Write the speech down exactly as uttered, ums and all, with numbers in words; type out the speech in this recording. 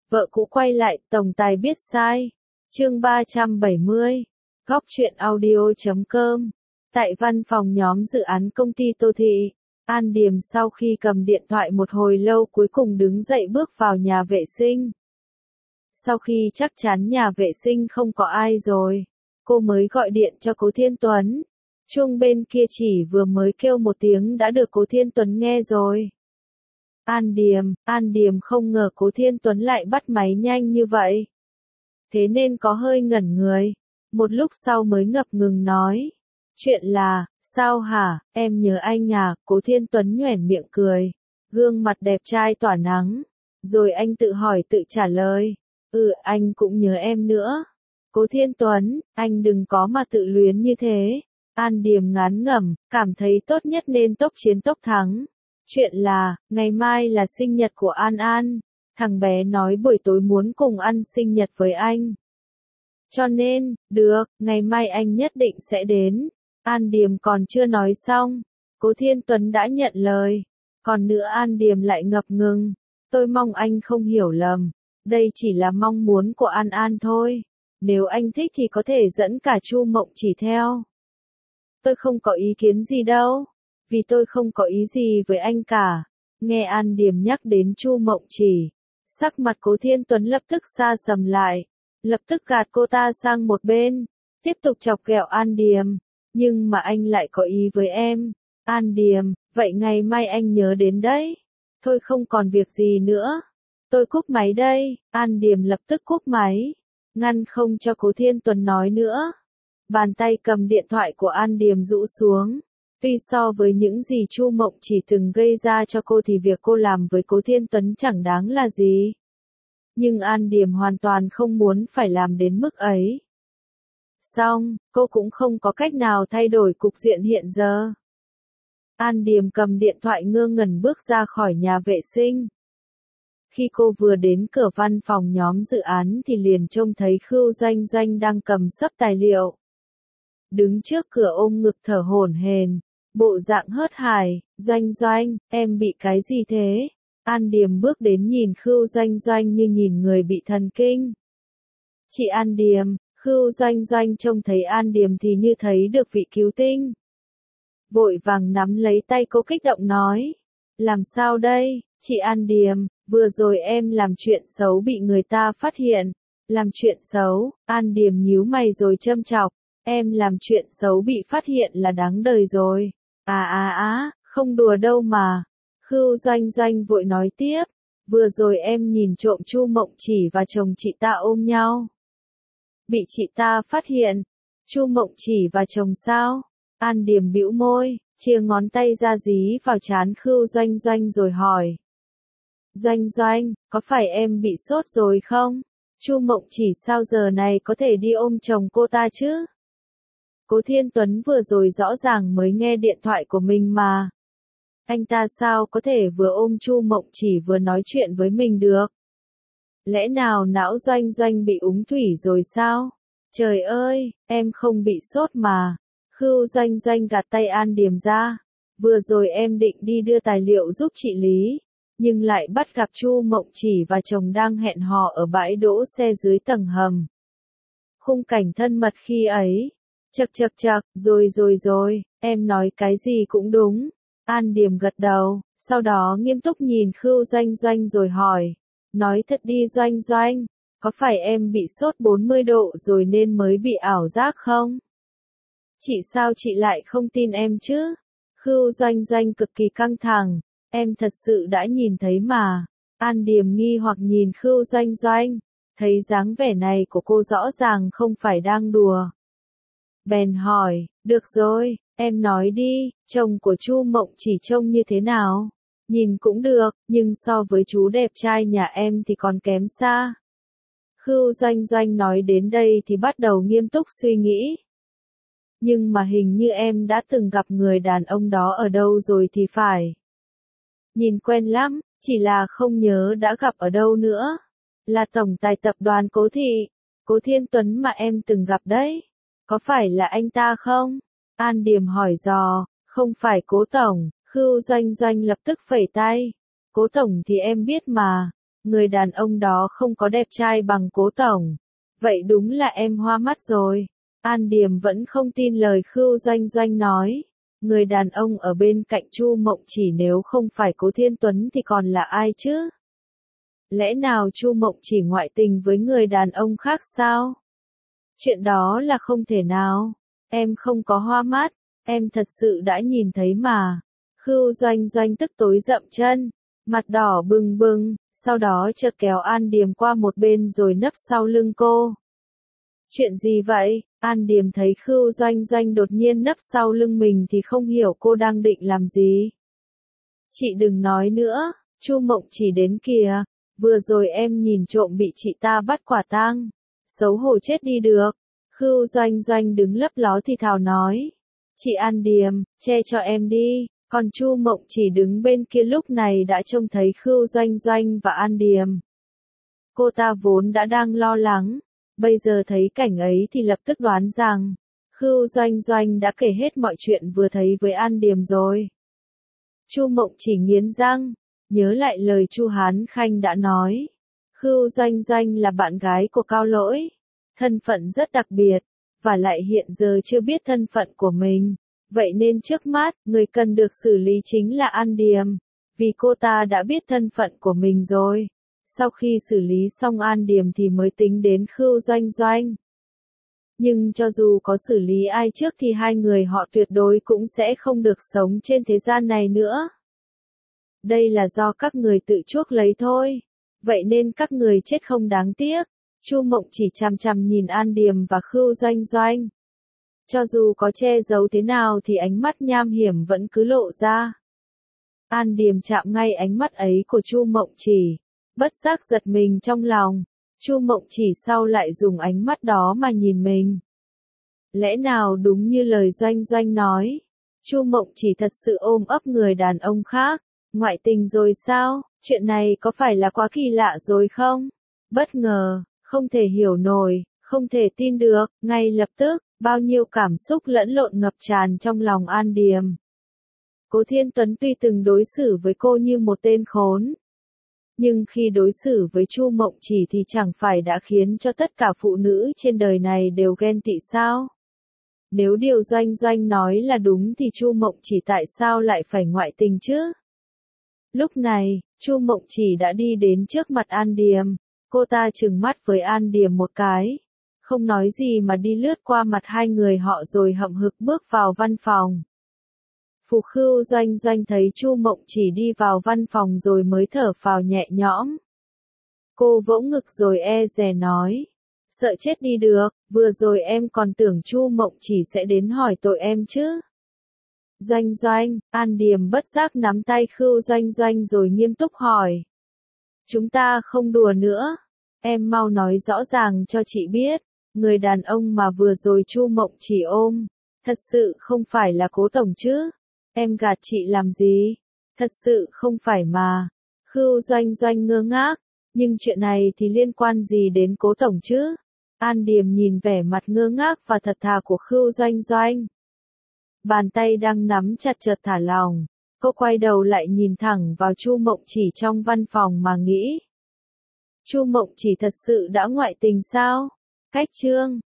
Vợ cũ quay lại, tổng tài biết sai. Chương ba trăm bảy mươi. Góc truyện audio chấm com. Tại văn phòng nhóm dự án công ty Tô Thị, An Điềm sau khi cầm điện thoại một hồi lâu cuối cùng đứng dậy bước vào nhà vệ sinh. Sau khi chắc chắn nhà vệ sinh không có ai rồi, cô mới gọi điện cho Cố Thiên Tuấn. Chuông bên kia chỉ vừa mới kêu một tiếng đã được Cố Thiên Tuấn nghe rồi. An Điềm, An Điềm không ngờ Cố Thiên Tuấn lại bắt máy nhanh như vậy. Thế nên có hơi ngẩn người. Một lúc sau mới ngập ngừng nói. Chuyện là, sao hả, em nhớ anh à, Cố Thiên Tuấn nhoẻn miệng cười. Gương mặt đẹp trai tỏa nắng. Rồi anh tự hỏi tự trả lời. Ừ, anh cũng nhớ em nữa. Cố Thiên Tuấn, anh đừng có mà tự luyến như thế. An Điềm ngán ngẩm, cảm thấy tốt nhất nên tốc chiến tốc thắng. Chuyện là, ngày mai là sinh nhật của An An. Thằng bé nói buổi tối muốn cùng ăn sinh nhật với anh. Cho nên, được, ngày mai anh nhất định sẽ đến. An Điềm còn chưa nói xong. Cố Thiên Tuấn đã nhận lời. Còn nữa An Điềm lại ngập ngừng. Tôi mong anh không hiểu lầm. Đây chỉ là mong muốn của An An thôi. Nếu anh thích thì có thể dẫn cả Chu Mộng Chỉ theo. Tôi không có ý kiến gì đâu. Vì tôi không có ý gì với anh cả. Nghe An Điềm nhắc đến Chu Mộng Chỉ, sắc mặt Cố Thiên Tuấn lập tức xa sầm lại. Lập tức gạt cô ta sang một bên. Tiếp tục chọc ghẹo An Điềm. Nhưng mà anh lại có ý với em. An Điềm, vậy ngày mai anh nhớ đến đấy. Thôi không còn việc gì nữa. Tôi cúp máy đây. An Điềm lập tức cúp máy. Ngăn không cho Cố Thiên Tuấn nói nữa. Bàn tay cầm điện thoại của An Điềm rũ xuống. Tuy so với những gì Chu Mộng Chỉ từng gây ra cho cô thì việc cô làm với Cố Thiên Tuấn chẳng đáng là gì. Nhưng An Điềm hoàn toàn không muốn phải làm đến mức ấy. Xong, cô cũng không có cách nào thay đổi cục diện hiện giờ. An Điềm cầm điện thoại ngơ ngẩn bước ra khỏi nhà vệ sinh. Khi cô vừa đến cửa văn phòng nhóm dự án thì liền trông thấy Khưu Doanh Doanh đang cầm xấp tài liệu. Đứng trước cửa ôm ngực thở hổn hển, bộ dạng hớt hải. Doanh Doanh, em bị cái gì thế? An Điềm bước đến nhìn Khưu Doanh Doanh như nhìn người bị thần kinh. Chị An Điềm, Khưu Doanh Doanh trông thấy An Điềm thì như thấy được vị cứu tinh. Vội vàng nắm lấy tay cô kích động nói. Làm sao đây, chị An Điềm, vừa rồi em làm chuyện xấu bị người ta phát hiện. Làm chuyện xấu, An Điềm nhíu mày rồi châm chọc. Em làm chuyện xấu bị phát hiện là đáng đời rồi. À à á, không đùa đâu mà. Khưu Doanh Doanh vội nói tiếp. Vừa rồi em nhìn trộm Chu Mộng Chỉ và chồng chị ta ôm nhau. Bị chị ta phát hiện. Chu Mộng Chỉ và chồng sao? An Điềm bĩu môi, chia ngón tay ra dí vào trán Khưu Doanh Doanh rồi hỏi. Doanh Doanh, có phải em bị sốt rồi không? Chu Mộng Chỉ sao giờ này có thể đi ôm chồng cô ta chứ? Cố Thiên Tuấn vừa rồi rõ ràng mới nghe điện thoại của mình mà. Anh ta sao có thể vừa ôm Chu Mộng Chỉ vừa nói chuyện với mình được? Lẽ nào não Doanh Doanh bị úng thủy rồi sao? Trời ơi, em không bị sốt mà. Khưu Doanh Doanh gạt tay An Điềm ra. Vừa rồi em định đi đưa tài liệu giúp chị Lý, nhưng lại bắt gặp Chu Mộng Chỉ và chồng đang hẹn hò ở bãi đỗ xe dưới tầng hầm. Khung cảnh thân mật khi ấy. Chậc chậc chậc, rồi rồi rồi, em nói cái gì cũng đúng. An Điềm gật đầu, sau đó nghiêm túc nhìn Khưu Doanh Doanh rồi hỏi. Nói thật đi Doanh Doanh, có phải em bị sốt bốn mươi độ rồi nên mới bị ảo giác không? Chị sao chị lại không tin em chứ? Khưu Doanh Doanh cực kỳ căng thẳng, em thật sự đã nhìn thấy mà. An Điềm nghi hoặc nhìn Khưu Doanh Doanh, thấy dáng vẻ này của cô rõ ràng không phải đang đùa. Bèn hỏi, được rồi, em nói đi, chồng của Chu Mộng Chỉ trông như thế nào? Nhìn cũng được, nhưng so với chú đẹp trai nhà em thì còn kém xa. Khưu Doanh Doanh nói đến đây thì bắt đầu nghiêm túc suy nghĩ. Nhưng mà hình như em đã từng gặp người đàn ông đó ở đâu rồi thì phải. Nhìn quen lắm, chỉ là không nhớ đã gặp ở đâu nữa. Là tổng tài tập đoàn Cố Thị, Cố Thiên Tuấn mà em từng gặp đấy. Có phải là anh ta không? An Điềm hỏi dò. Không phải Cố tổng. Khưu Doanh Doanh lập tức phẩy tay. Cố tổng thì em biết mà. người đàn ông đó không có đẹp trai bằng Cố tổng. Vậy đúng là em hoa mắt rồi. An Điềm vẫn không tin lời Khưu Doanh Doanh nói. Người đàn ông ở bên cạnh Chu Mộng Chỉ nếu không phải Cố Thiên Tuấn thì còn là ai chứ? Lẽ nào Chu Mộng Chỉ ngoại tình với người đàn ông khác sao? Chuyện đó là không thể nào. Em không có hoa mắt, em thật sự đã nhìn thấy mà. Khưu Doanh Doanh tức tối dậm chân, mặt đỏ bừng bừng, sau đó chợt kéo An Điềm qua một bên rồi nấp sau lưng cô. Chuyện gì vậy? An Điềm thấy Khưu Doanh Doanh đột nhiên nấp sau lưng mình thì không hiểu cô đang định làm gì. Chị đừng nói nữa, Chu Mộng Chỉ đến kìa, vừa rồi em nhìn trộm bị chị ta bắt quả tang. Xấu hổ chết đi được. Khưu Doanh Doanh đứng lấp ló thì thào nói. Chị An Điềm, che cho em đi. Còn Chu Mộng Chỉ đứng bên kia lúc này đã trông thấy Khưu Doanh Doanh và An Điềm. Cô ta vốn đã đang lo lắng, bây giờ thấy cảnh ấy thì lập tức đoán rằng, Khưu Doanh Doanh đã kể hết mọi chuyện vừa thấy với An Điềm rồi. Chu Mộng Chỉ nghiến răng, nhớ lại lời Chu Hán Khanh đã nói. Khưu Doanh Doanh là bạn gái của Cao Lỗi, thân phận rất đặc biệt, và lại hiện giờ chưa biết thân phận của mình. Vậy nên trước mắt, người cần được xử lý chính là An Điềm, vì cô ta đã biết thân phận của mình rồi. Sau khi xử lý xong An Điềm thì mới tính đến Khưu Doanh Doanh. Nhưng cho dù có xử lý ai trước thì hai người họ tuyệt đối cũng sẽ không được sống trên thế gian này nữa. Đây là do các người tự chuốc lấy thôi. Vậy nên các người chết không đáng tiếc. Chu Mộng Chỉ chằm chằm nhìn An Điềm và Khưu Doanh Doanh. Cho dù có che giấu thế nào thì ánh mắt nham hiểm vẫn cứ lộ ra. An Điềm chạm ngay ánh mắt ấy của Chu Mộng Chỉ, bất giác giật mình trong lòng. Chu Mộng Chỉ sau lại dùng ánh mắt đó mà nhìn mình. Lẽ nào đúng như lời Doanh Doanh nói, Chu Mộng Chỉ thật sự ôm ấp người đàn ông khác, ngoại tình rồi sao? Chuyện này có phải là quá kỳ lạ rồi không? Bất ngờ, không thể hiểu nổi, không thể tin được, ngay lập tức, bao nhiêu cảm xúc lẫn lộn ngập tràn trong lòng An Điềm. Cố Thiên Tuấn tuy từng đối xử với cô như một tên khốn, nhưng khi đối xử với Chu Mộng Chỉ thì chẳng phải đã khiến cho tất cả phụ nữ trên đời này đều ghen tị sao? Nếu điều Doanh Doanh nói là đúng thì Chu Mộng Chỉ tại sao lại phải ngoại tình chứ? Lúc này, Chu Mộng Chỉ đã đi đến trước mặt An Điềm, cô ta trừng mắt với An Điềm một cái, không nói gì mà đi lướt qua mặt hai người họ rồi hậm hực bước vào văn phòng. Phục Khưu Doanh Doanh thấy Chu Mộng Chỉ đi vào văn phòng rồi mới thở phào nhẹ nhõm. Cô vỗ ngực rồi e dè nói, sợ chết đi được, vừa rồi em còn tưởng Chu Mộng Chỉ sẽ đến hỏi tội em chứ. Doanh Doanh, An Điềm bất giác nắm tay Khưu Doanh Doanh rồi nghiêm túc hỏi. Chúng ta không đùa nữa, em mau nói rõ ràng cho chị biết, người đàn ông mà vừa rồi Chu Mộng Chỉ ôm, thật sự không phải là Cố tổng chứ? Em gạt chị làm gì? Thật sự không phải mà. Khưu Doanh Doanh ngơ ngác, nhưng chuyện này thì liên quan gì đến Cố tổng chứ? An Điềm nhìn vẻ mặt ngơ ngác và thật thà của Khưu Doanh Doanh. Bàn tay đang nắm chặt chợt thả lỏng, cô quay đầu lại nhìn thẳng vào Chu Mộng Chỉ trong văn phòng mà nghĩ. Chu Mộng Chỉ thật sự đã ngoại tình sao? Cách chương